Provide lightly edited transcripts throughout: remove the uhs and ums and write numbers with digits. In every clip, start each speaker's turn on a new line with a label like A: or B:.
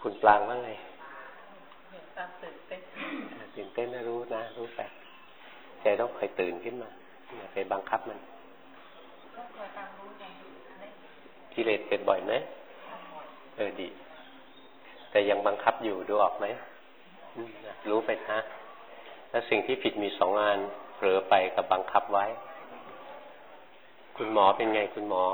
A: คุณปรางว่าไงตื่นเต้นนะรู้นะรู้ไปใจต้องคอยตื่นขึ้นมาอย่าไปบังคับมันกิเลสเกิดบ่อยไหมดีแต่ยังบังคับอยู่ดูออกไหมรู้ไปนะแล้วสิ่งที่ผิดมี2 อันเผลอไปกับบังคับไว้คุณหมอเป็นไงคุณหมอ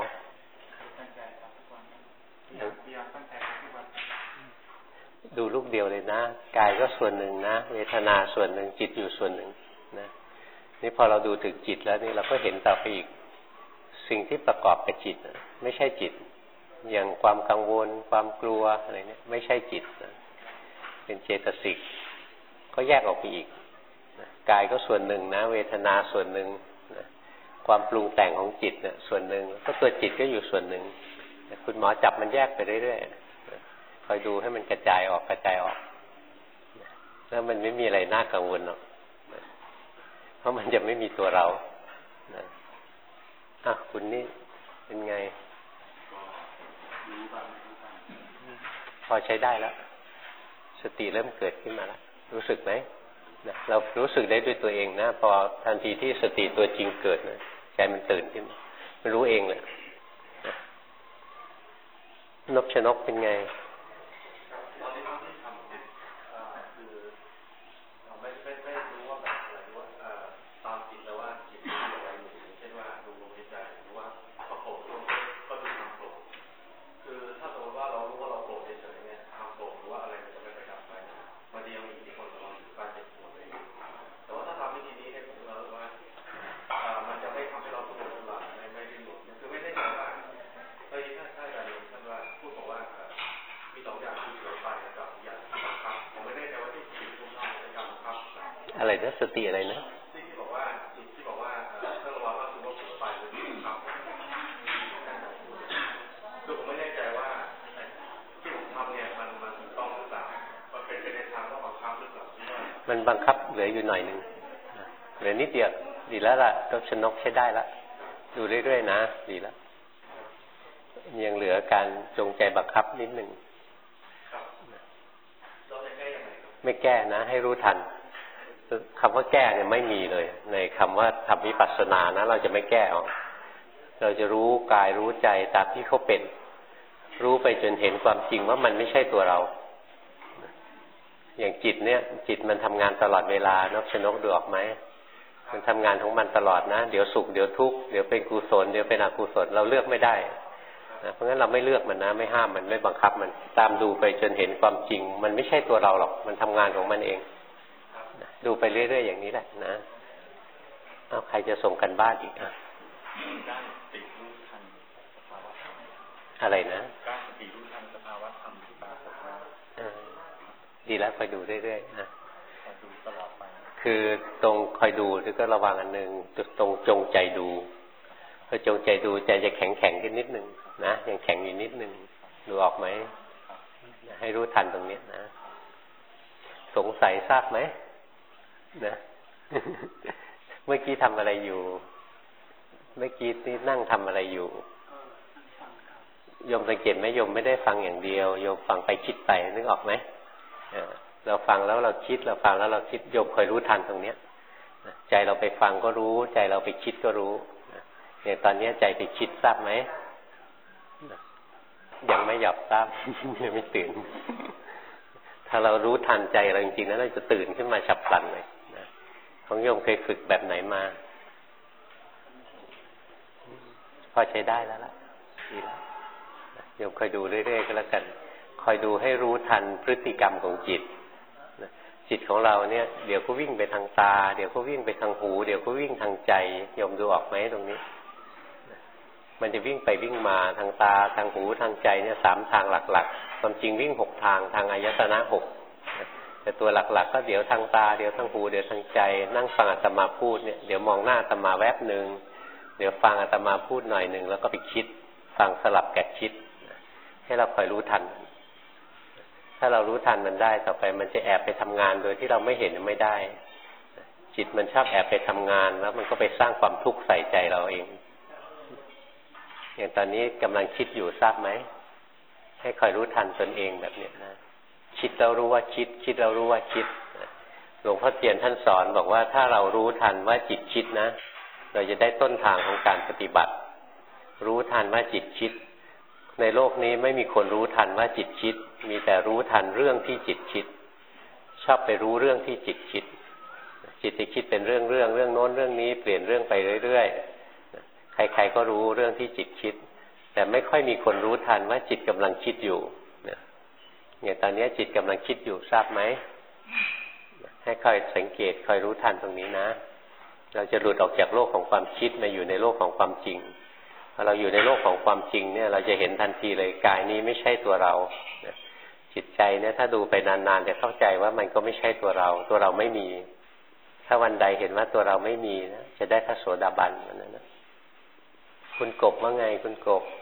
A: ดูลูกเดียวเลยนะกายก็ส่วนหนึ่งนะเวทนาส่วนหนึ่งจิตอยู่ส่วนหนึ่งนะนี่พอเราดูถึงจิตแล้วนี่เราก็เห็นต่อไปอีกสิ่งที่ประกอบกับจิตไม่ใช่จิตอย่างความกังวลความกลัวอะไรเนี่ยไม่ใช่จิตนะเป็นเจตสิกก็แยกออกไปอีกนะกายก็ส่วนหนึ่งนะเวทนาส่วนหนึ่งนะความปรุงแต่งของจิตเนี่ยส่วนหนึ่งก็ตัวจิตก็อยู่ส่วนหนึ่งนะคุณหมอจับมันแยกไปเรื่อยๆคอยดูให้มันกระจายออกกระจายออกแล้วมันไม่มีอะไรน่ากังวลหรอกเพราะมันจะไม่มีตัวเราคุณนี่เป็นไงพอใช้ได้แล้วสติเริ่มเกิดขึ้นมาแล้วรู้สึกไหมเรารู้สึกได้ด้วยตัวเองนะพอทันทีที่สติตัวจริงเกิดนะใจมันตื่นขึ้นมันรู้เองเลยนพชนกเป็นไงอะไรนะสติอะไรนะที่บอกว่าถ้าระวังก็คือว่าไปครับคือผมไม่แน่ใจว่าที่ผมทำเนี่ยมันต้องหรือเปล่ามันเป็นในทางว่าบังคับหรือเปล่ามันบังคับเหลืออยู่หน่อยนึงเหลือนิดเดียวดีแล้วล่ะนพชนกใช้ได้ละดูเรื่อยๆนะดีแล้วยังเหลือการจงใจบังคับนิดนึงไม่แก้นะให้รู้ทันคำว่าแก้เนี่ยไม่มีเลยในคำว่าทำวิปัสสนานะเราจะไม่แก้ออกเราจะรู้กายรู้ใจตามที่เขาเป็นรู้ไปจนเห็นความจริงว่ามันไม่ใช่ตัวเราอย่างจิตเนี่ยจิตมันทำงานตลอดเวลานพชนกดูออกไหมมันทำงานของมันตลอดนะเดี๋ยวสุขเดี๋ยวทุกข์เดี๋ยวเป็นกุศลเดี๋ยวเป็นอกุศลเราเลือกไม่ได้นะเพราะงั้นเราไม่เลือกมันนะไม่ห้ามมันไม่บังคับมันตามดูไปจนเห็นความจริงมันไม่ใช่ตัวเราหรอกมันทำงานของมันเองดูไปเรื่อยๆอย่างนี้แหละนะเอาใครจะส่งกันบ้านอีกอะไรนะดีแล้วคอยดูเรื่อยๆนะคือตรงคอยดูแล้วก็ระวังอันหนึ่งตรงจงใจดูพอจงใจดูใจจะแข็งขึ้นนิดนึงนะยังแข็งอยู่นิดนึงดูออกไหมให้รู้ทันตรงนี้นะสงสัยทราบไหมนะเมื่อกี้ทำอะไรอยู่เมื่อกี้นี่นั่งทำอะไรอยู่โยมสังเกตไหมโยมไม่ได้ฟังอย่างเดียวโยมฟังไปคิดไปนึกออกไหมเราฟังแล้วเราคิดเราฟังแล้วเราคิดโยมคอยรู้ทันตรงเนี้ยใจเราไปฟังก็รู้ใจเราไปคิดก็รู้อย่างตอนนี้ใจไปคิดทราบไหมยังไม่หยับทราบยังไม่ตื่นถ้าเรารู้ทันใจเราจริงๆแล้วเราจะตื่นขึ้นมาฉับพลันเลยของโยมเคยฝึกแบบไหนมาพอใช้ได้แล้วล่ะดีแล้วโยมคอยดูเรื่อยๆก็แล้วกันคอยดูให้รู้ทันพฤติกรรมของจิตจิตของเราเนี่ยเดี๋ยวก็วิ่งไปทางตาเดี๋ยวก็วิ่งไปทางหูเดี๋ยวก็วิ่งทางใจโยมดูออกไหมตรงนี้มันจะวิ่งไปวิ่งมาทางตาทางหูทางใจเนี่ย3 ทางหลักๆความจริงวิ่ง6 ทางทางอายตนะ6แต่ตัวหลักๆก็เดี๋ยวทางตาเดี๋ยวทางหูเดี๋ยวทางใจนั่งฟังอาตมาพูดเนี่ยเดี๋ยวมองหน้าอาตมาแวบนึงเดี๋ยวฟังอาตมาพูดหน่อยนึงแล้วก็ไปคิดฟังสลับกับคิดให้เราคอยรู้ทันถ้าเรารู้ทันมันได้ต่อไปมันจะแอบไปทำงานโดยที่เราไม่เห็นไม่ได้จิตมันชอบแอบไปทำงานแล้วมันก็ไปสร้างความทุกข์ใส่ใจเราเองอย่างตอนนี้กำลังคิดอยู่ทราบไหมให้คอยรู้ทันตนเองแบบนี้นะคิดแล้วรู้ว่าคิดคิดแล้วรู้ว่าคิดหลวงพ่อเทียนท่านสอนบอกว่าถ้าเรารู้ทันว่าจิตคิดนะเราจะได้ต้นทางของการปฏิบัติรู้ทันว่าจิตคิดในโลกนี้ไม่มีคนรู้ทันว่าจิตคิดมีแต่รู้ทันเรื่องที่จิตคิดชอบไปรู้เรื่องที่จิตคิดจิตจะคิดเป็นเรื่องโน้นเรื่องนี้เปลี่ยนเรื่องไปเรื่อยๆใครๆก็รู้เรื่องที่จิตคิดแต่ไม่ค่อยมีคนรู้ทันว่าจิตกำลังคิดอยู่เนี่ยตอนนี้จิตกำลังคิดอยู่ทราบไหมให้คอยสังเกตคอยรู้ทันตรงนี้นะเราจะหลุดออกจากโลกของความคิดมาอยู่ในโลกของความจริงพอเราอยู่ในโลกของความจริงเนี่ยเราจะเห็นทันทีเลยกายนี้ไม่ใช่ตัวเราจิตใจเนี่ยถ้าดูไปนานๆจะเข้าใจว่ามันก็ไม่ใช่ตัวเราไม่มีถ้าวันใดเห็นว่าตัวเราไม่มีนะจะได้พระโสดาบันนั่นนะคุณกบว่าไงคุณกบ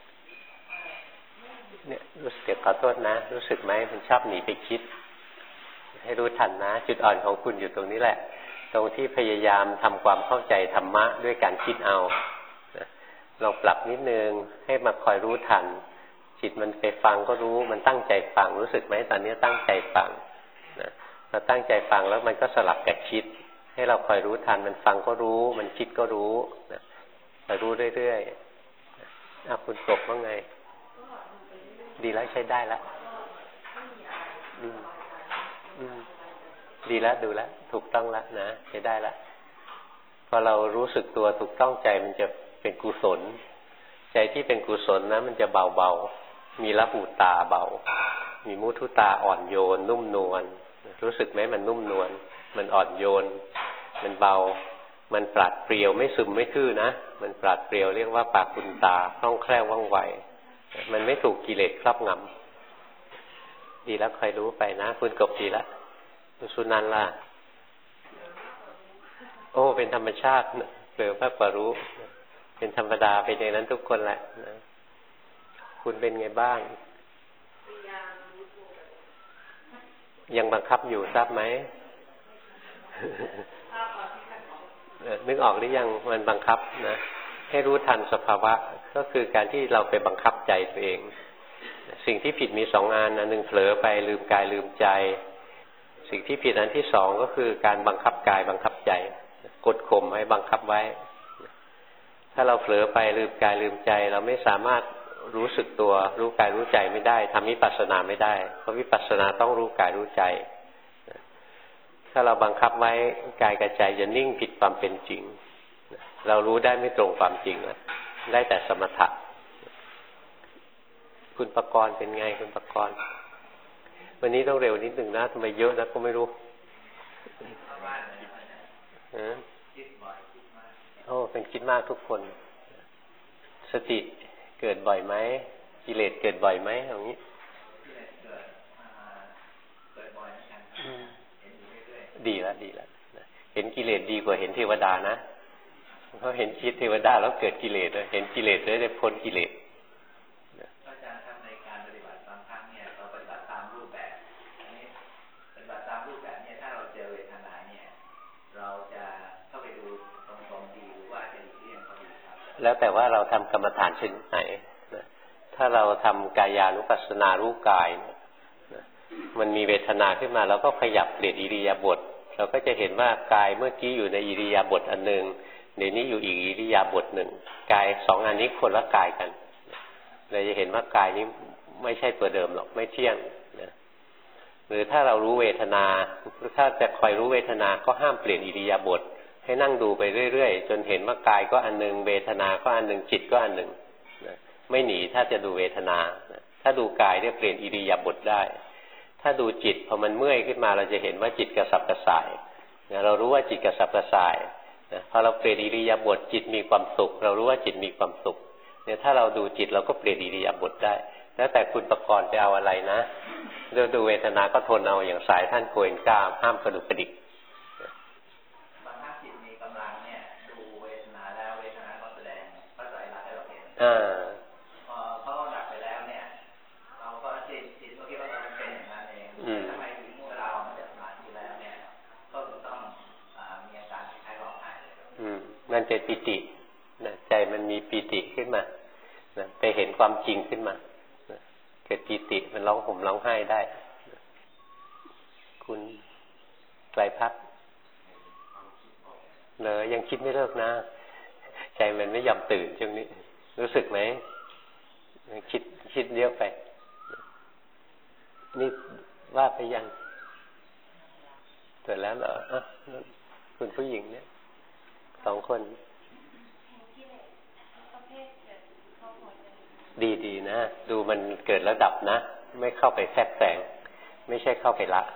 A: เนี่ยรู้สึกขอโทษนะรู้สึกไหมมันชอบหนีไปคิดให้รู้ทันนะจุดอ่อนของคุณอยู่ตรงนี้แหละตรงที่พยายามทำความเข้าใจธรรมะด้วยการคิดเอาลองปรับนิดนึงให้มาคอยรู้ทันจิตมันไปฟังก็รู้มันตั้งใจฟังรู้สึกไหมตอนนี้ตั้งใจฟังเราตั้งใจฟังแล้วมันก็สลับกับคิดให้เราคอยรู้ทันมันฟังก็รู้มันคิดก็รู้คอยรู้เรื่อยๆคุณกบว่าไงดีแล้วใช้ได้แล้วดีแล้วดูแล้วถูกต้องแล้วนะใช้ได้แล้วพอเรารู้สึกตัวถูกต้องใจมันจะเป็นกุศลใจที่เป็นกุศลนะมันจะเบาๆมีละหูตาเบามีมุทุตาอ่อนโยนนุ่มนวลรู้สึกไหมมันนุ่มนวลมันอ่อนโยนมันเบามันปราดเปรียวไม่ซึมไม่ทื่อนะมันปราดเปรียวเรียกว่าปากุณตาคล่องแคล่วว่องไวมันไม่ถูกกิเลสครอบงำดีแล้วคอยรู้ไปนะคุณกบดีแล้วสุนันท์ล่ะโอ้เป็นธรรมชาติเผลอมากกว่ารู้เป็นธรรมดาเป็นอย่างนั้นทุกคนแหละนะคุณเป็นไงบ้างยังบังคับอยู่ทราบไหม นึกออกหรือยังมันบังคับนะให้รู้ทันสภาวะก็คือการที่เราไปบังคับใจตัวเองสิ่งที่ผิดมีสองอันหนึ่งเผลอไปลืมกายลืมใจสิ่งที่ผิดอันที่สองก็คือการบังคับกายบังคับใจกดข่มไว้บังคับไว้ถ้าเราเผลอไปลืมกายลืมใจเราไม่สามารถรู้สึกตัวรู้กายรู้ใจไม่ได้ทำวิปัสสนาไม่ได้เพราะวิปัสสนาต้องรู้กายรู้ใจถ้าเราบังคับไว้กายกับใจจะนิ่งผิดความเป็นจริงเรารู้ได้ไม่ตรงความจริงได้แต่สมถะคุณประกรณ์เป็นไงคุณประกรณ์วันนี้ต้องเร็วนิดหนึ่งนะทำไมเยอะนะก็ไม่รู้โอ้เป็นคิดมากทุกคนสติเกิดบ่อยไหมกิเลสเกิดบ่อยไหมอย่างนี้ดีแล้วเห็นกิเลสดีกว่าเห็นเทวดานะเพราะเห็นคิดเทวดาแล้วเกิดกิเลสเลยเห็นกิเลสเลยได้พ้นกิเลส
B: อาจารย์ทำในการปฏิบัติบางครั้งเนี่ยเราปฏิบัติตามรูปแบบนี้ปฏิบัติตามรูปแบบเนี่ยถ้าเราเจอเวทนาเนี่ยเราจะเข้าไปดูตรงๆดีหรือว่าจะหลีกเลี่ยงก็ดีครับ
A: แล้วแต่ว่าเราทำกรรมฐานชนิดไหนถ้าเราทำกายานุปัสสนารู้กายมันมีเวทนาขึ้นมาเราก็ขยับเปลี่ยนอิริยาบถเราก็จะเห็นว่ากายเมื่อกี้อยู่ในอิริยาบถอันหนึ่งเดี๋ยวนี้อยู่อีกอิริยาบถหนึ่งกายสองอันนี้คนละกายกันเราจะเห็นว่ากายนี้ไม่ใช่ตัวเดิมหรอกไม่เที่ยงนะหรือถ้าเรารู้เวทนาถ้าจะคอยรู้เวทนาก็ห้ามเปลี่ยนอิริยาบถให้นั่งดูไปเรื่อยๆจนเห็นว่ากายก็อันหนึ่งเวทนาก็อันหนึ่งจิตก็อันหนึ่งนะไม่หนีถ้าจะดูเวทนาถ้าดูกายเนี่ยเปลี่ยนอิริยาบถได้ถ้าดูจิตพอมันเมื่อยขึ้นมาเราจะเห็นว่าจิตกระสับกระส่ายเรารู้ว่าจิตกระสับกระส่ายพอเราเปลี่ยนอิริยาบถจิตมีความสุขเรารู้ว่าจิตมีความสุขเนี่ยถ้าเราดูจิตเราก็เปลี่ยนอิริยาบถได้แล้วแต่คุณประกรณ์ไปเอาอะไรนะดูเวทนาก็ทนเอาอย่างสายท่านโกเอนก้าห้ามกระดุกกระดิก
B: บางครั้งจิตมีกำลังเนี่ยดูเวทนาแล้วเวทนาก็แสดงพระไตรลักษณ์ให้เราเห็นพอดับไปแล้วเนี่ยเราก็จิตก็คิดว่าเราเป็นอย่างนั้นเองทำไมถึงเวลาออกมาจากสมาธิแล้วเนี่ยก็ต้องมีอาการคล้ายๆร้องไห้
A: มันเป็นปิติใจมันมีปิติขึ้นมาไปเห็นความจริงขึ้นมาเกิดปิติมันร้องห่มร้องไห้ได้คุณไกลพักยังคิดไม่เลิกนะใจมันไม่ยอมตื่นช่วงนี้รู้สึกไหมคิดเยอะไปนี่ว่าไปยังเสร็จแล้วเหรอคุณผู้หญิงเนี่ย2 คนดีๆนะดูมันเกิดแล้วดับนะไม่เข้าไปแทรกแซงไม่ใช่เข้าไปละ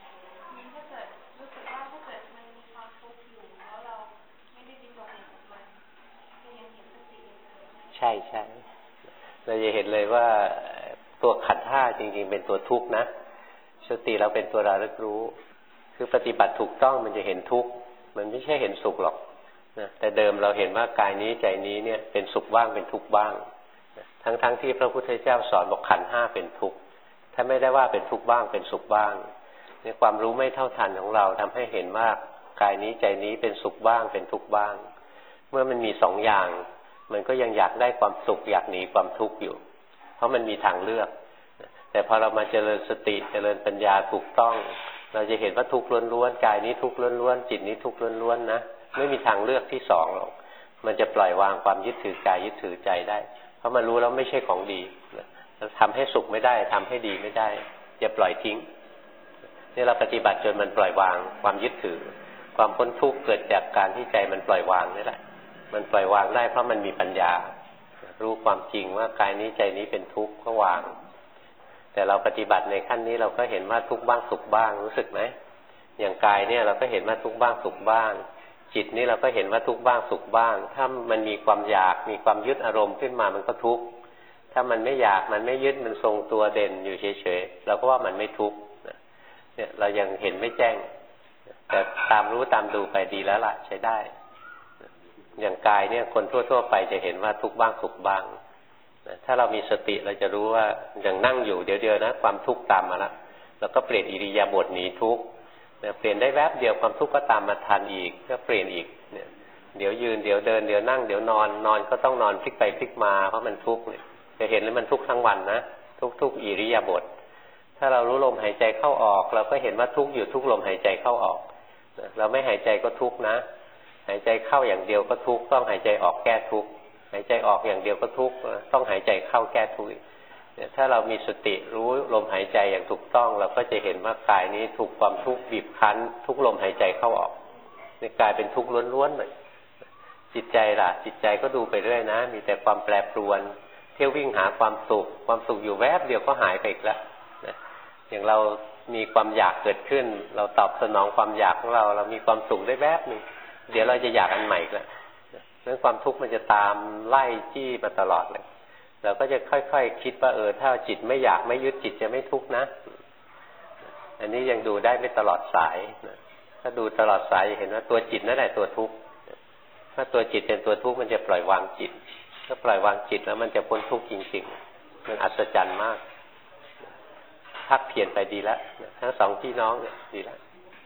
A: ใช่เราจะเห็นเลยว่าตัวขันธ์ห้าจริงๆเป็นตัวทุกข์นะสติเราเป็นตัวระลึกรู้คือปฏิบัติถูกต้องมันจะเห็นทุกข์มันไม่ใช่เห็นสุขหรอกนะแต่เดิมเราเห็นว่ากายนี้ใจนี้เนี่ยเป็นสุขบ้างเป็นทุกข์บ้างทั้งที่พระพุทธเจ้าสอนบอกขันธ์ห้าเป็นทุกข์ถ้าไม่ได้ว่าเป็นทุกข์บ้างเป็นสุขบ้างในความรู้ไม่เท่าทันของเราทำให้เห็นว่ากายนี้ใจนี้เป็นสุขบ้างเป็นทุกข์บ้างเมื่อมันมี2 อย่างมันก็ยังอยากได้ความสุขอยากหนีความทุกข์อยู่เพราะมันมีทางเลือกแต่พอเรามาเจริญสติเจริญปัญญาถูกต้องเราจะเห็นว่าทุกข์ล้วนๆกายนี้ทุกข์ล้วนๆจิตนี้ทุกข์ล้วนๆนะไม่มีทางเลือกที่2หรอกมันจะปล่อยวางความยึดถือกายยึดถือใจได้เพราะมันรู้แล้วไม่ใช่ของดีทำให้สุขไม่ได้ทำให้ดีไม่ได้จะปล่อยทิ้งนี่เราปฏิบัติจนมันปล่อยวางความยึดถือความพ้นทุกข์เกิดจากการที่ใจมันปล่อยวางนี่แหละมันปล่อยวางได้เพราะมันมีปัญญารู้ความจริงว่ากายนี้ใจนี้เป็นทุกข์ก็วางแต่เราปฏิบัติในขั้นนี้เราก็เห็นว่าทุกข์บ้างสุขบ้างรู้สึกไหมอย่างกายเนี่ยเราก็เห็นว่าทุกข์บ้างสุขบ้างจิตนี่เราก็เห็นว่าทุกข์บ้างสุขบ้างถ้ามันมีความอยากมีความยึดอารมณ์ขึ้นมามันก็ทุกข์ถ้ามันไม่อยากมันไม่ยึดมันทรงตัวเด่นอยู่เฉยๆเราก็ว่ามันไม่ทุกข์เนี่ยเรายังเห็นไม่แจ้งแต่ตามรู้ตามดูไปดีแล้วล่ะใช้ได้อย่างกายเนี่ยคนทั่วๆไปจะเห็นว่าทุกข์บ้างสุขบ้างถ้าเรามีสติเราจะรู้ว่าอย่างนั่งอยู่เดี๋ยวๆนะความทุกข์ตามมาแล้วเราก็เปลี่ยนอิริยาบถหนีทุกข์เปลี่ยนได้แวบเดียวความทุกข์ก็ตามมาทันอีกก็เปลี่ยนอีกเนี่ยเดี๋ยวยืนเดี๋ยวเดินเดี๋ยวนั่งเดี๋ยวนอนก็ต้องนอนพลิกไปพลิกมาเพราะมันทุกข์เนี่ยจะเห็นเลยมันทุกข์ทั้งวันนะทุกอิริยาบถถ้าเรารู้ลมหายใจเข้าออกเราก็เห็นว่าทุกข์อยู่ทุกลมหายใจเข้าออกเราไม่หายใจก็ทุกข์นะหายใจเข้าอย่างเดียวก็ทุกข์ต้องหายใจออกแก้ทุกข์หายใจออกอย่างเดียวก็ทุกข์ต้องหายใจเข้าแก้ทุกข์ถ้าเรามีสติรู้ลมหายใจอย่างถูกต้องเราก็จะเห็นว่ากายนี้ถูกความทุกข์บีบคั้นทุกลมหายใจเข้าออกนี่กลายเป็นทุกข์ล้วนๆเลยจิตใจล่ะจิตใจก็ดูไปเรื่อยนะมีแต่ความแปรปรวนเที่ยววิ่งหาความสุขอยู่แวบเดียวก็หายไปอีกแล้วนะอย่างเรามีความอยากเกิดขึ้นเราตอบสนองความอยากของเรามีความสุขได้แวบนึงเดี๋ยวเราจะอยากอันใหม่แล้วเรื่องความทุกข์มันจะตามไล่จี้มาตลอดเลยเราก็จะค่อยๆคิดว่าถ้าจิตไม่อยากไม่ยึดจิตจะไม่ทุกข์นะอันนี้ยังดูได้ไม่ตลอดสายถ้าดูตลอดสายจะเห็นว่าตัวจิตนั่นแหละตัวทุกข์ถ้าตัวจิตเป็นตัวทุกข์มันจะปล่อยวางจิตถ้าปล่อยวางจิตแล้วมันจะพ้นทุกข์จริงๆมันอัศจรรย์มากพักเพียรไปดีแล้วทั้ง2พี่น้องเนี่ยดีแล้ว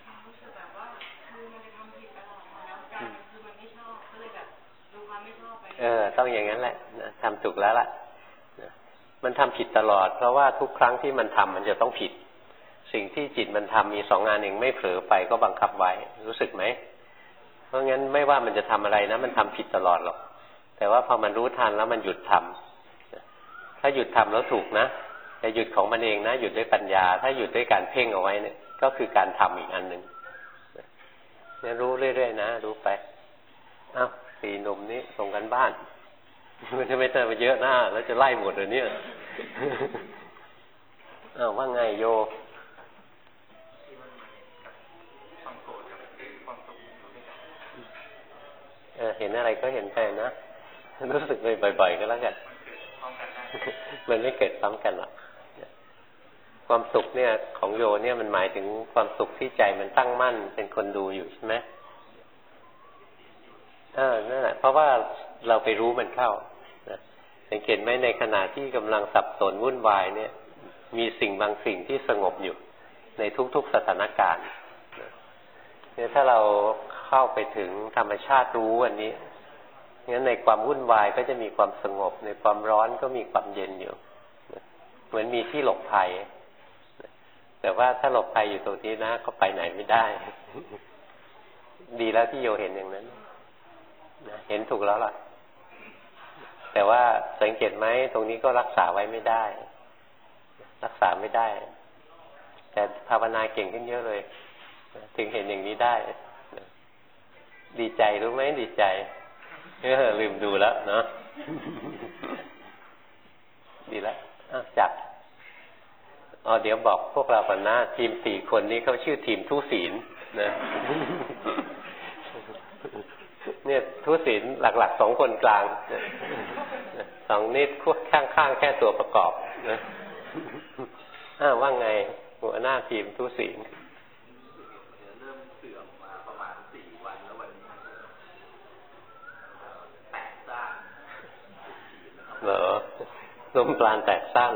A: ต้องอย่างนั้นแหละทำถูกแล้วล่ะมันทำผิดตลอดเพราะว่าทุกครั้งที่มันทำมันจะต้องผิดสิ่งที่จิตมันทำมี2 งานเองไม่เผลอไปก็บังคับไว้รู้สึกไหมเพราะงั้นไม่ว่ามันจะทำอะไรนะมันทำผิดตลอดหรอกแต่ว่าพอมันรู้ทันแล้วมันหยุดทำถ้าหยุดทำแล้วถูกนะแต่หยุดของมันเองนะหยุดด้วยปัญญาถ้าหยุดด้วยการเพ่งเอาไว้เนี่ยก็คือการทำอีกอันหนึ่งเนี่ยรู้เรื่อยๆนะรู้ไป4 หนุ่มนี้ส่งกันบ้านมันจะไม่เติมไปเยอะหน้าแล้วจะไล่หมดเลยเนี่ยว่าไงโยเห็นอะไรก็เห็นไปนะรู้สึกไปบ่อยๆก็แล้วกันมันไม่เกิดซ้ำกันหรอกความสุขเนี่ยของโยเนี่ยมันหมายถึงความสุขที่ใจมันตั้งมั่นเป็นคนดูอยู่ใช่ไหมนั่นแหละเพราะว่าเราไปรู้มันเข้าสังเกตไหมในขณะที่กำลังสับสนวุ่นวายเนี่ยมีสิ่งบางสิ่งที่สงบอยู่ในทุกๆสถานการณ์เนี่ยถ้าเราเข้าไปถึงธรรมชาติรู้อันนี้งั้นในความวุ่นวายก็จะมีความสงบในความร้อนก็มีความเย็นอยู่เหมือนมีที่หลบภัยแต่ว่าถ้าหลบภัยอยู่ตรงนี้นะก็ไปไหนไม่ได้ ดีแล้วที่โยเห็นอย่างนั้นนะเห็นถูกแล้วล่ะแต่ว่าสังเกตไหมตรงนี้ก็รักษาไว้ไม่ได้ รักษาไม่ได้แต่ภาวนาเก่งขึ้นเยอะเลยถึงเห็นอย่างนี้ได้ดีใจรู้ไหมดีใจลืมดูแล้วเนาะดีแล้วจับเดี๋ยวบอกพวกเราก่อนนะทีม4 คนนี้เขาชื่อทีมทุศีลนะเนี่ยทุศีลหลักๆ2 คนกลาง2นิดข้างๆแค่ตัวประกอบนะว่าไงหัวหน้าทีมทุศีล
B: เริ่มเสื่อมมาประมาณ4 วันแล้ววันนี้แตกซ่าน
A: เหรอลมปราณแตกซ่าน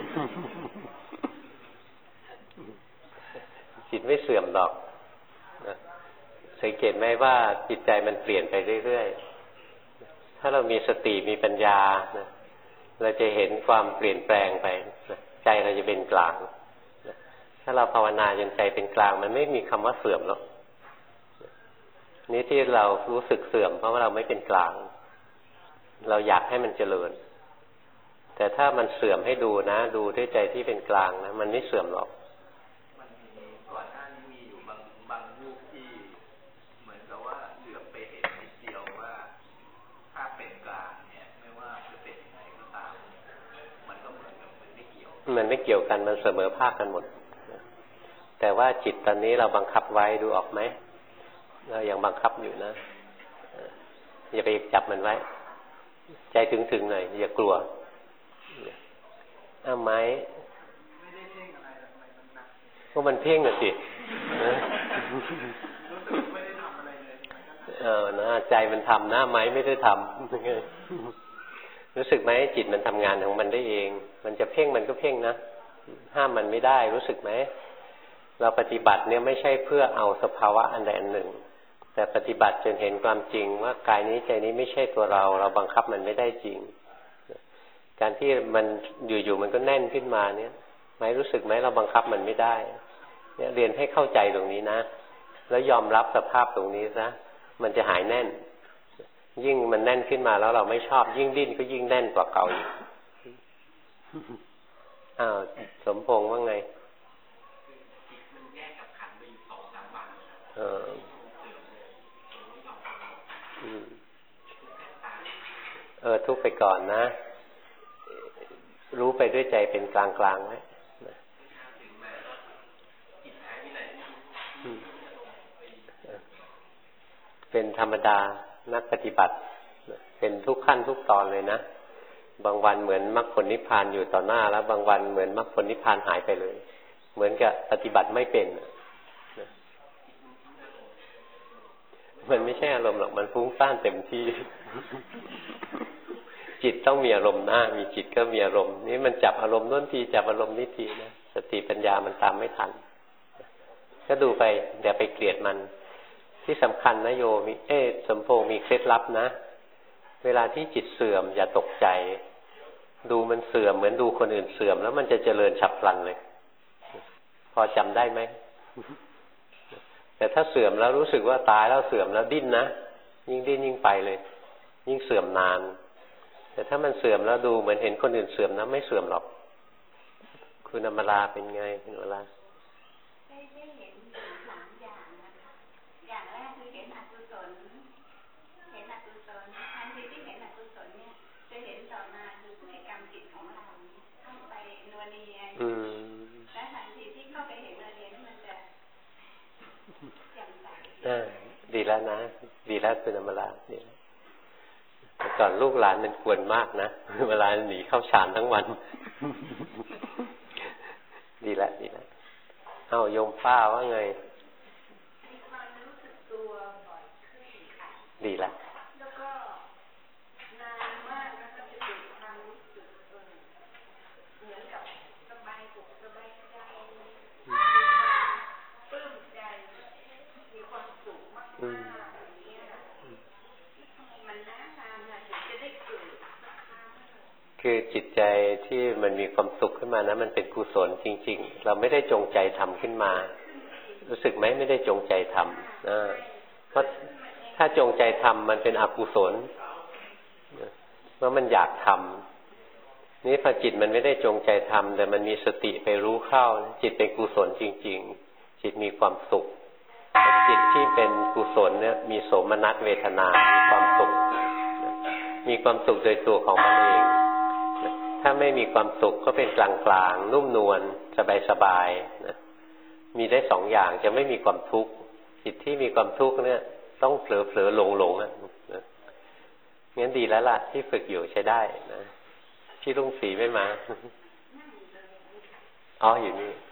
A: จิตไม่เสื่อมหรอกนะสังเกตไหมว่าจิตใจมันเปลี่ยนไปเรื่อยๆถ้าเรามีสติมีปัญญานะเราจะเห็นความเปลี่ยนแปลงไปนะใจเราจะเป็นกลางนะถ้าเราภาวนาจนใจเป็นกลางมันไม่มีคำว่าเสื่อมหรอกนี่ที่เรารู้สึกเสื่อมเพราะว่าเราไม่เป็นกลางเราอยากให้มันเจริญแต่ถ้ามันเสื่อมให้ดูนะดูด้วยใจที่เป็นกลางนะมันไม่เสื่อมหรอก
B: มันมีก่อนหน้านี้มีอยู่บางรูปที่เหมือนกับว่าเหลือไปเห็นนิดเดียวว่าถ้าเป็นกลางเนี่ยไม่ว่าจะเป็นยังไงก็ตามมันก็เหมือนกับมันไม่เกี่ยว
A: กันมันเสมอภาคกันหมดแต่ว่าจิตตอนนี้เราบังคับไว้ดูออกไหมเรายังบังคับอยู่นะอย่าไปจับมันไว้ใจถึงๆหน่อยอย่ากลัวไหม
B: ไม่ได้เพ่งอะไรมันหนัก
A: พวกมันเพ่งน่ะสิ
B: รู้สึกไม่ได้ทำอะไรเลย
A: นะใจมันทำนะไม้ไม่ได้ทำรู้สึกไหมจิตมันทำงานของมันได้เองมันจะเพ่งมันก็เพ่งนะห้ามมันไม่ได้รู้สึกไหมเราปฏิบัติเนี่ยไม่ใช่เพื่อเอาสภาวะอันใดอันหนึ่งแต่ปฏิบัติจนเห็นความจริงว่ากายนี้ใจนี้ไม่ใช่ตัวเราบังคับมันไม่ได้จริงการที่มันอยู่ๆมันก็แน่นขึ้นมาเนี่ยไหมรู้สึกไหมเราบังคับมันไม่ได้เนี่ยเรียนให้เข้าใจตรงนี้นะแล้วยอมรับสภาพตรงนี้นะมันจะหายแน่นยิ่งมันแน่นขึ้นมาแล้วเราไม่ชอบยิ่งดิ้นก็ยิ่งแน่นกว่าเก่าอีกสมพงษ์ว่าไง
B: มันแยกกับขันไปอยู่2-3 วัน
A: ทุกไปก่อนนะรู้ไปด้วยใจเป็นกลางๆไว้เป็นธรรมดานักปฏิบัติเป็นทุกขั้นทุกตอนเลยนะบางวันเหมือนมรรคผลนิพพานอยู่ต่อหน้าแล้วบางวันเหมือนมรรคผลนิพพานหายไปเลยเหมือนกับปฏิบัติไม่เป็นมันไม่ใช่อารมณ์หรอกมันฟุ้งซ่านเต็มที่จิตต้องมีอารมณ์หน้ามีจิตก็มีอารมณ์นี่มันจับอารมณ์โน้นทีจับอารมณ์นี้ทีนะสติปัญญามันตามไม่ทันก็ดูไปอย่าไปเกลียดมันที่สำคัญนะโยมีสมพงษ์มีเคล็ดลับนะเวลาที่จิตเสื่อมอย่าตกใจดูมันเสื่อมเหมือนดูคนอื่นเสื่อมแล้วมันจะเจริญฉับพลันเลยพอจำได้ไหมแต่ถ้าเสื่อมแล้วรู้สึกว่าตายแล้วเสื่อมแล้วดิ้นนะยิ่งดิ้นยิ่งไปเลยยิ่งเสื่อมนานแต่ถ้ามันเสื่อมแล้วดูเหมือนเห็นคนอื่นเสื่อมนะไม่เสื่อมหรอกคุณอมราเป็นไงคุณอมรา
C: ได้เห็น3 อย่างนะคะอย่างแรกคือเห็นอกุศลทันทีที่เห็นอกุศลเนี่ยจะเห็นต่อมาคือพฤติกรรมจิตของเราเข้าไปนัวเนียและทันทีที่เข้าไปเห็นนัวเนียนี่มันจะแจ่มใส
A: ดีแล้วนะดีแล้วคุณอมราดีแล้วแต่ก่อนลูกหลานมันควรมากนะเวลาหนีเข้าฌานทั้งวันดีแล้วเอาโยมป้าว่าไงดีแล้ว
C: แล้วก็นานมากนะคะจะเกิดความรู้สึกเหมือนกับสบายอกสบายใจมีความปลื้มใจมีความสุขมากๆอย่างนี้มันน่าทานนะถึงจะได้เกิด
A: คือจิตใจที่มันมีความสุขขึ้นมานะมันเป็นกุศลจริงๆเราไม่ได้จงใจทำขึ้นมารู้สึกไหมไม่ได้จงใจทำเพราะถ้าจงใจทำมันเป็นอกุศลเมื่อมันอยากทำนี่พอจิตมันไม่ได้จงใจทำแต่มันมีสติไปรู้เข้าจิตเป็นกุศลจริงๆจิตมีความสุขจิตที่เป็นกุศลเนี่ยมีโสมนัสเวทนามีความสุขมีความสุขโดยตัวของมันเองถ้าไม่มีความสุขก็เป็นกลางๆนุ่มนวลสบายๆนะมีได้สองอย่างจะไม่มีความทุกข์จิตที่มีความทุกข์เนี่ยต้องเผลอๆหลงนะงั้นดีแล้วล่ะที่ฝึกอยู่ใช้ได้นะพี่รุ่งศรีไม่มาอ๋ออยู่นี่